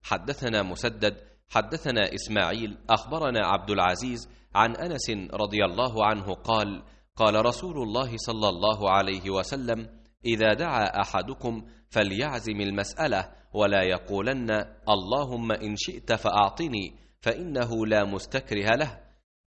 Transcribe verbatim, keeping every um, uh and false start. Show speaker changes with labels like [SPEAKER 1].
[SPEAKER 1] حدثنا مسدد حدثنا إسماعيل أخبرنا عبد العزيز عن أنس رضي الله عنه قال: قال رسول الله صلى الله عليه وسلم: إذا دعا أحدكم فليعزم المسألة ولا يقولن اللهم إن شئت فأعطني، فإنه لا مستكره له،